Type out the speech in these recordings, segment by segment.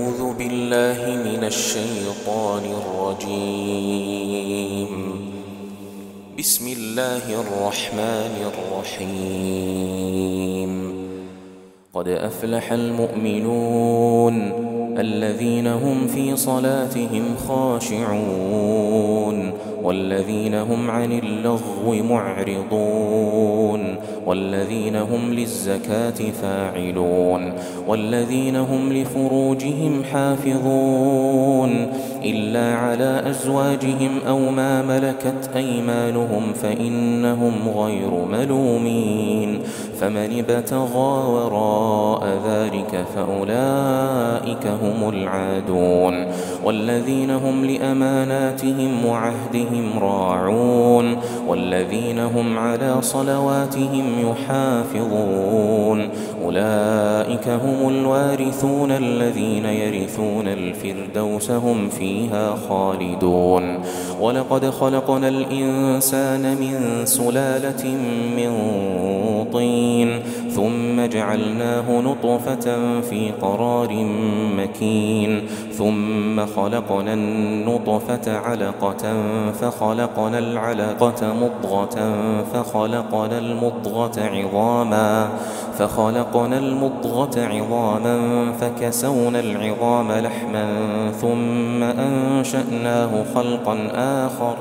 أعوذ بالله من الشيطان الرجيم. بسم الله الرحمن الرحيم. قد أفلح المؤمنون الذين هم في صلاتهم خاشعون والذين هم عن اللغو معرضون والذين هم للزكاة فاعلون والذين هم لفروجهم حافظون إلا على أزواجهم أو ما ملكت أيمانهم فإنهم غير ملومين، فمن ابتغى وراء ذلك فأولئك هم العادون. والذين هم لأماناتهم وعهدهم راعون والذين هم على صلواتهم يحافظون، أولئك هم الوارثون الذين يرثون الفردوس هم فيها خالدون. ولقد خلقنا الإنسان من سلالة من طين ثم جعلناه نطفة في قرار مكين ثم خلقنا النطفة علقة فخلقنا العلقة مضغة فخلقنا المضغة عظاما فكسونا العظام لحما ثم أنشأناه خلقا آخر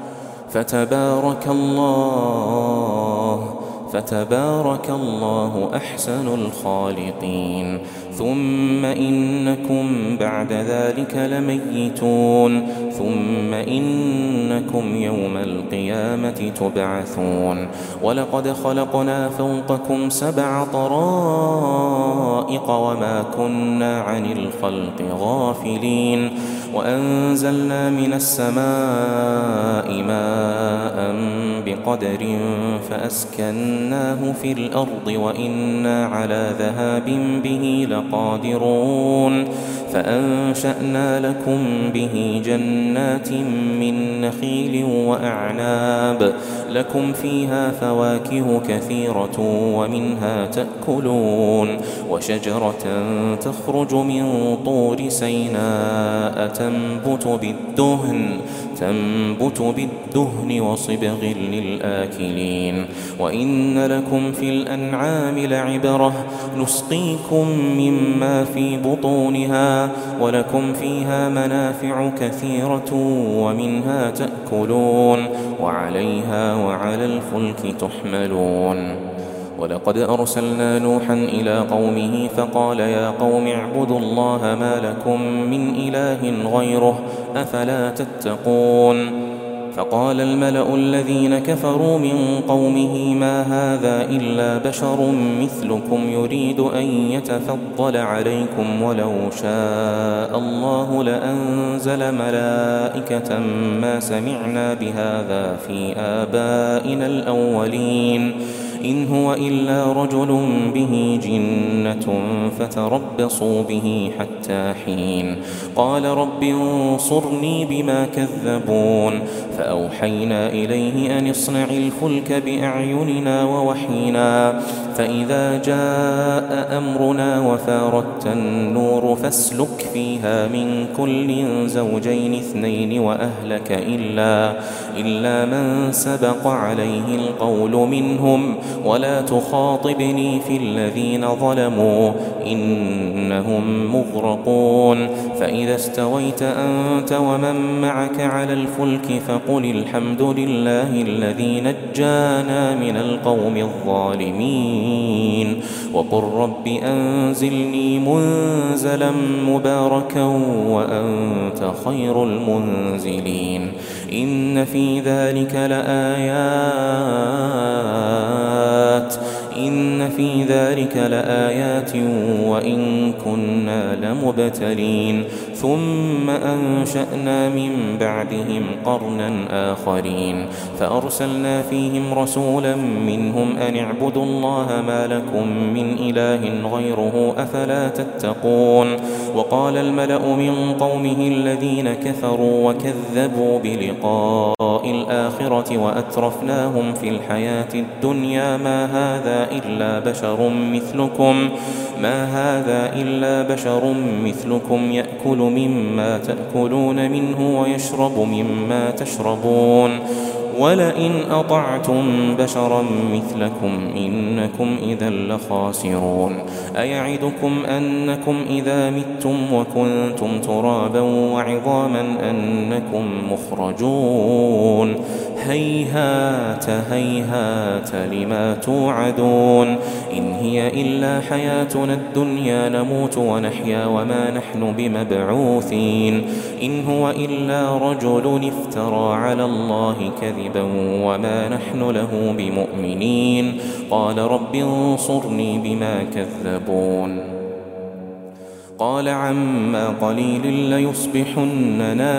فتبارك الله أحسن الخالقين. ثم إنكم بعد ذلك لميتون ثم إنكم يوم القيامة تبعثون. ولقد خلقنا فوقكم 7 طرائق وما كنا عن الخلق غافلين، وأنزلنا من السماء ماء بقدر فأسكناه في الأرض وإنا على ذهاب به لقادرون. فأنشأنا لكم به جنات من نخيل وأعناب لكم فيها فواكه كثيرة ومنها تأكلون، وشجرة تخرج من طور سيناء تنبت بالدهن وصبغ للآكلين. وإن لكم في الأنعام لعبرة نسقيكم مما في بطونها ولكم فيها منافع كثيرة ومنها تأكلون وعليها وعلى الفلك تحملون. ولقد أرسلنا نوحا إلى قومه فقال يا قوم اعبدوا الله ما لكم من إله غيره أفلا تتقون. فقال الملأ الذين كفروا من قومه ما هذا إلا بشر مثلكم يريد أن يتفضل عليكم ولو شاء الله لأنزل ملائكة ما سمعنا بهذا في آبائنا الأولين إن هو إلا رجل به جنة فتربصوا به حتى حين. قال رب انصرني بما كذبون. فأوحينا إليه أن اصنع الفلك بأعيننا ووحينا فإذا جاء أمرنا وفارت النور فاسلك فيها من كل زوجين 2 وأهلك إلا من سبق عليه القول منهم ولا تخاطبني في الذين ظلموا إنهم مغرقون. فإذا استويت أنت ومن معك على الفلك فقل الحمد لله الذي نجانا من القوم الظالمين وقل رب أنزلني منزلا مباركا وأنت خير المنزلين. إن في ذلك لآيات وإن كنا لمبتلين. ثم أنشأنا من بعدهم قرنا آخرين فأرسلنا فيهم رسولا منهم أن اعبدوا الله ما لكم من إله غيره أفلا تتقون وقال الملأ من قومه الذين كفروا وكذبوا بلقاء الآخرة وأترفناهم في الحياة الدنيا ما هذا إلا بشر مثلكم يأكل مما تأكلون منه ويشرب مما تشربون ولئن أطعتم بشرا مثلكم إنكم إذا لخاسرون أيعدكم أنكم إذا متم وكنتم ترابا وعظاما أنكم مخرجون هيهات هيهات لما توعدون إن هي إلا حياتنا الدنيا نموت ونحيا وما نحن بمبعوثين إن هو إلا رجل افترى على الله كذبا وما نحن له بمؤمنين قال رب انصرني بما كذبون قال عما قليل ليصبحن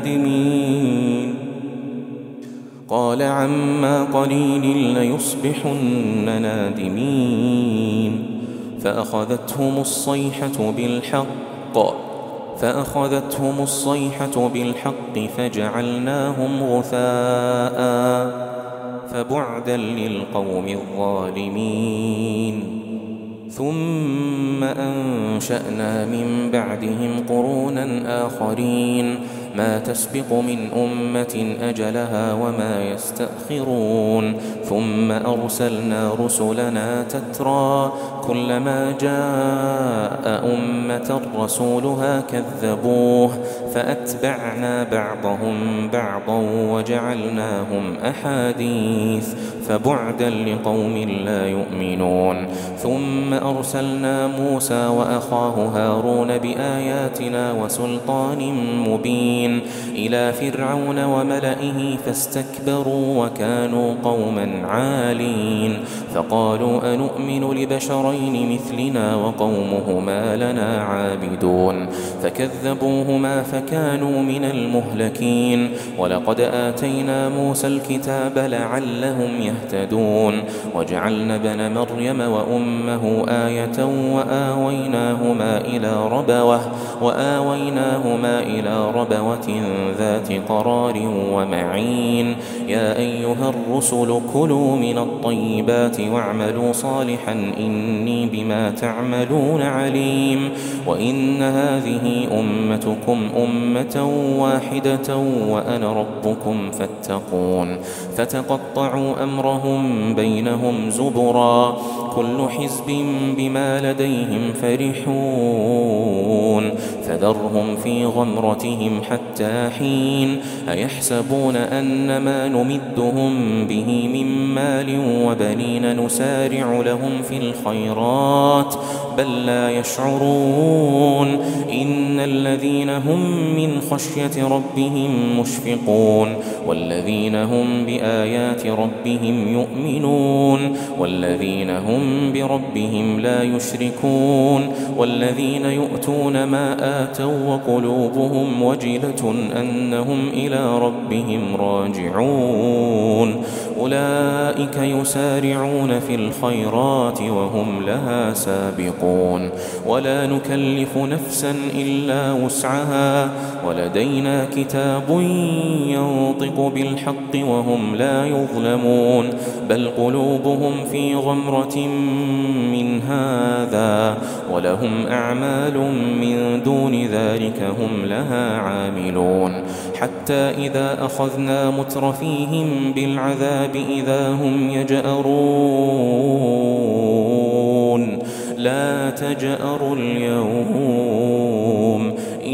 نادمين فأخذتهم الصيحة بالحق فجعلناهم غثاء فبعدا للقوم الظالمين ثم أنشأنا من بعدهم قرونا آخرين ما تسبق من أمة أجلها وما يستأخرون ثم أرسلنا رسلنا تترى كلما جاء أمة رسولها كذبوه فأتبعنا بعضهم بعضا وجعلناهم أحاديث فبعدا لقوم لا يؤمنون ثم أرسلنا موسى وأخاه هارون بآياتنا وسلطان مبين إلى فرعون وملئه فاستكبروا وكانوا قوما عالين فقالوا أنؤمن لبشرين مثلنا وقومهما لنا عابدون فكذبوهما فكانوا من المهلكين ولقد آتينا موسى الكتاب لعلهم يهتدون وجعلنا ابن مريم وأمه آية وآويناهما إلى ربوة ذات قرار ومعين يا أيها الرسل كلوا من الطيبات واعملوا صالحا إني بما تعملون عليم وإن هذه أمتكم أمة واحدة وأنا ربكم فاتقون فتقطعوا أمرهم بينهم زبرا كل حزب بما لديهم فرحون فذرهم في غمرتهم حتى حين أيحسبون أن ما نمدهم به من مال وبنين نسارع لهم في الخيرات بل لا يشعرون إن الذين هم من خشية ربهم مشفقون والذين هم بآيات ربهم يؤمنون والذين هم بربهم لا يشركون والذين يؤتون ما آتوا وقلوبهم وجلة أنهم إلى ربهم راجعون أولئك يسارعون في الخيرات وهم لها سابقون ولا نكلف نفسا إلا وسعها ولدينا كتاب ينطق بالحق وهم لا يظلمون بل قلوبهم في غمرة من هذا ولهم أعمال من دون ذلك هم لها عاملون حتى إذا أخذنا مترفيهم بالعذاب إذا هم يجأرون لا تجأروا اليوم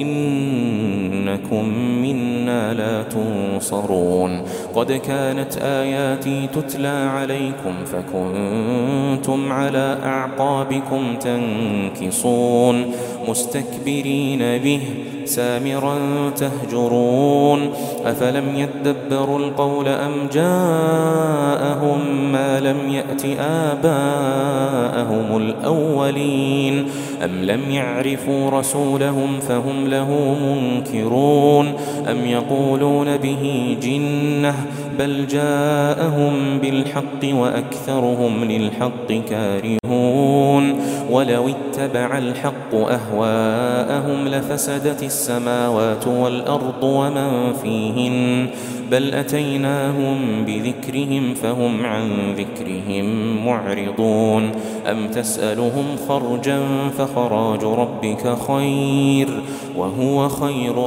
إنكم منا لا تنصرون قد كانت آياتي تتلى عليكم فكنتم على أعقابكم تنكصون مستكبرين به سامرا تهجرون أفلم يدبروا القول أم جاءهم ما لم يأت آباءهم الأولين أم لم يعرفوا رسولهم فهم له منكرون أم يقولون به جنة بل جاءهم بالحق وأكثرهم للحق كارهون ولو اتبع الحق أهواءهم لفسدت السماوات والأرض ومن فيهن بل أتيناهم بذكرهم فهم عن ذكرهم معرضون أم تسألهم خرجا فخراج ربك خير وهو خير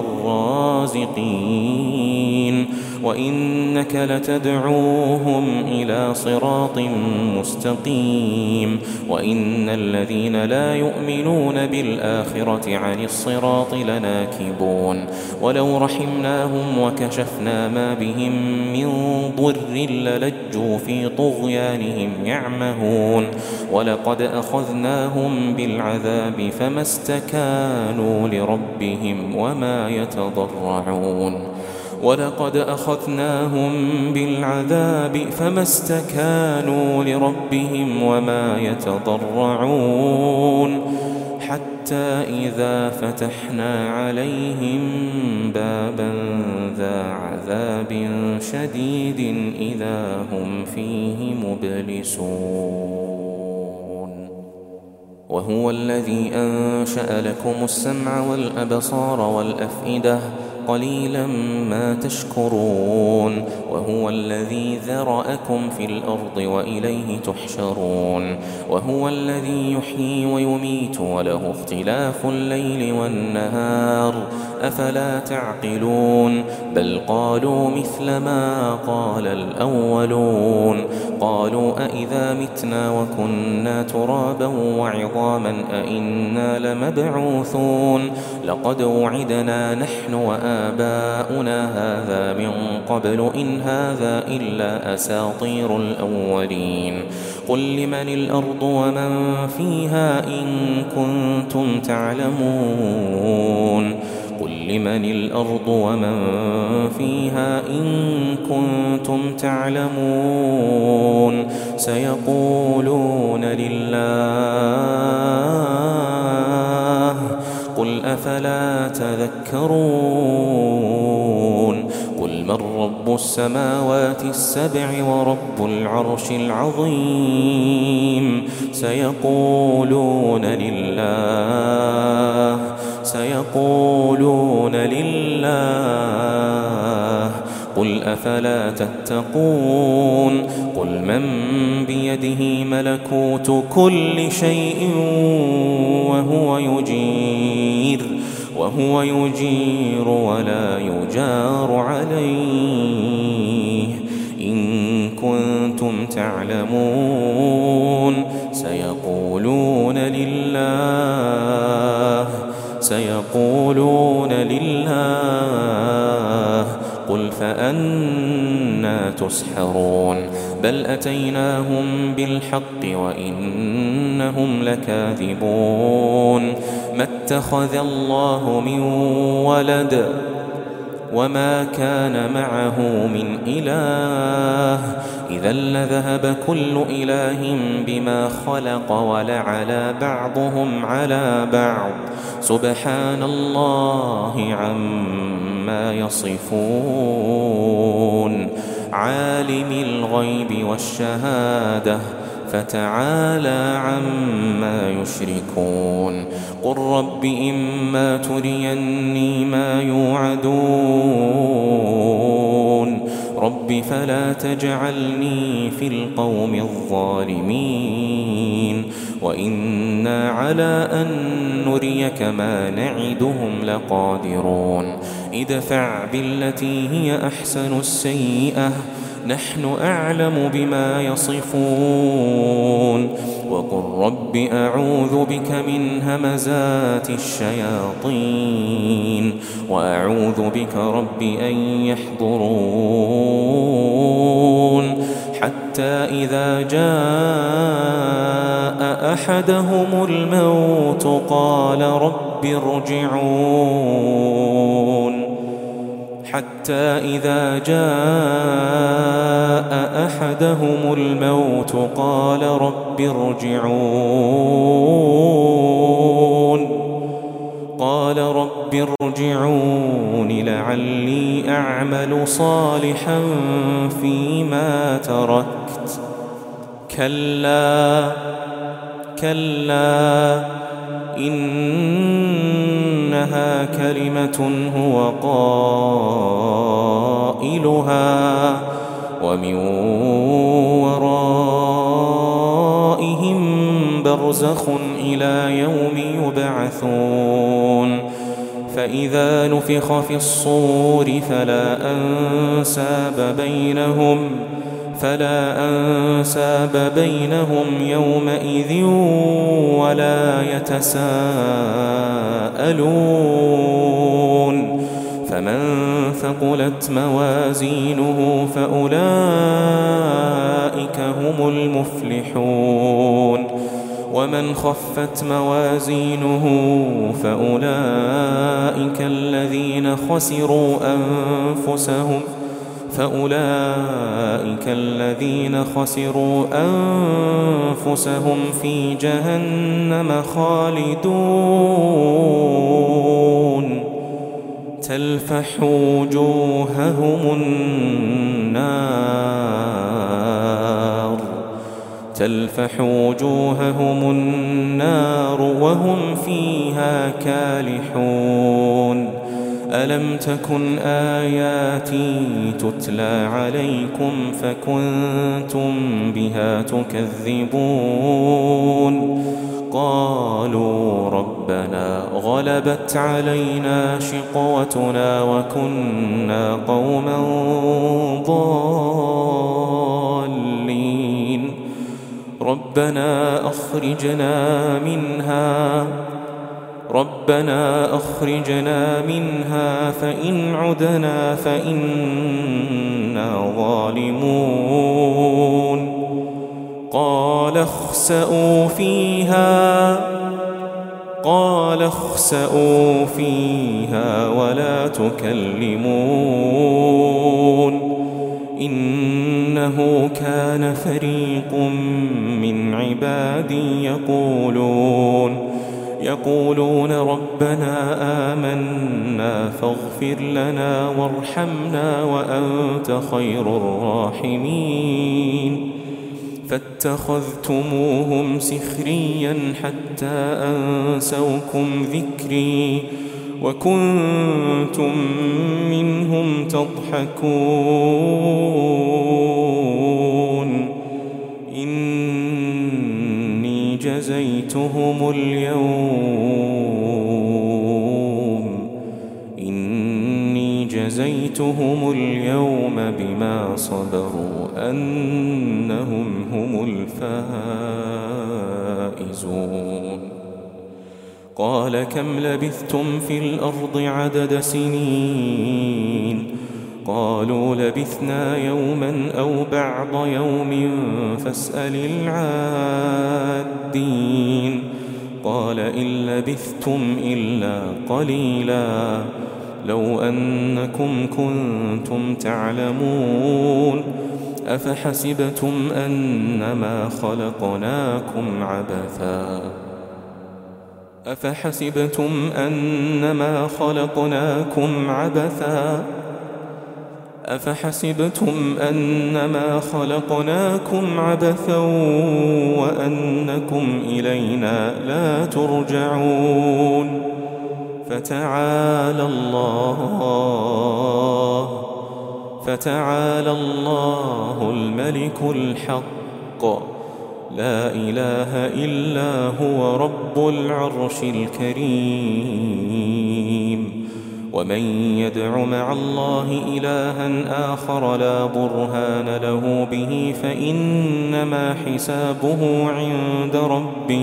الرازقين وإنك لتدعوهم إلى صراط مستقيم وإن الذين لا يؤمنون بالآخرة عن الصراط لناكبون ولو رحمناهم وكشفنا ما بهم من ضر للجوا في طغيانهم يعمهون ولقد أخذناهم بالعذاب فما استكانوا لربهم وما يتضرعون ولقد أخذناهم بالعذاب فما استكانوا لربهم وما يتضرعون حتى إذا فتحنا عليهم بابا ذا عذاب شديد إذا هم فيه مبلسون وهو الذي أنشأ لكم السمع والأبصار والأفئدة قليلا ما تشكرون وهو الذي ذرأكم في الأرض وإليه تحشرون وهو الذي يحيي ويميت وله اختلاف الليل والنهار أفلا تعقلون بل قالوا مثل ما قال الأولون قالوا أإذا متنا وكنا ترابا وعظاما أإنا لمبعوثون لقد وعدنا نحن وآباؤنا هذا من قبل إن هذا إلا أساطير الأولين قل لمن الأرض ومن فيها إن كنتم تعلمون قل لمن الأرض ومن فيها إن كنتم تعلمون سيقولون لله قل أفلا تذكرون قل من رب السماوات السبع ورب العرش العظيم سيقولون لله قل أفلا تتقون قل من بيده ملكوت كل شيء وهو يجير ولا يجار عليه إن كنتم تعلمون سيقولون لله قل فأنى تسحرون بل أتيناهم بالحق وإنهم لكاذبون ما اتخذ الله من ولد وما كان معه من إله إذا لذهب كل إله بما خلق ولعلى بعضهم على بعض سبحان الله عما يصفون عالم الغيب والشهادة فتعالى عما يشركون قل رب إما تريني ما يوعدون رب فلا تجعلني في القوم الظالمين وإنا على أن نريك ما نعدهم لقادرون ادفع بالتي هي أحسن السيئة نحن أعلم بما يصفون وقل رب أعوذ بك من همزات الشياطين وأعوذ بك رب أن يحضرون حتى إذا جاء أحدهم الموت قال رب ارجعون حتى إذا جاء أحدهم الموت قال رب ارجعون لعلي أعمل صالحا فيما تركت كلا إنها كلمة هو قائلها ومن ورائهم برزخ إلى يوم يبعثون فإذا نفخ في الصور فلا أنساب بينهم يومئذ ولا يتساءلون فمن ثقلت موازينه فأولئك هم المفلحون ومن خفت موازينه فأولئك الذين خسروا أنفسهم في جهنم خالدون تلفح وجوههم النار وهم فيها كالحون ألم تكن آياتي تتلى عليكم فكنتم بها تكذبون قالوا ربنا غلبت علينا شقوتنا وكنا قوما ضالين ربنا أخرجنا منها فإن عدنا فإنا ظالمون قال اخسئوا فيها ولا تكلمون إنه كان فريق من عبادي يقولون ربنا آمنا فاغفر لنا وارحمنا وأنت خير الراحمين فاتخذتموهم سخريا حتى أنسوكم ذكري وكنتم منهم تضحكون إني جزيتهم اليوم بما صبروا أنهم هم الفائزون قال كم لبثتم في الأرض عدد سنين قالوا لبثنا يوما أو بعض يوم فاسأل العادين قال إن لبثتم إلا قليلا لو أنكم كنتم تعلمون أفحسبتم أنما خلقناكم عبثا وأنكم إلينا لا ترجعون فتعالى الله الملك الحق لا إله إلا هو رب العرش الكريم ومن يدع مع الله إلها آخر لا برهان له به فإنما حسابه عند ربه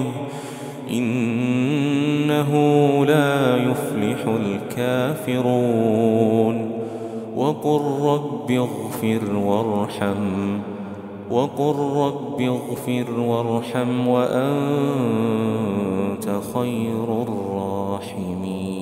إنه لا يفلح الكافرون وقل رب اغفر وارحم وقل رب اغفر وارحم وأنت خير الراحمين.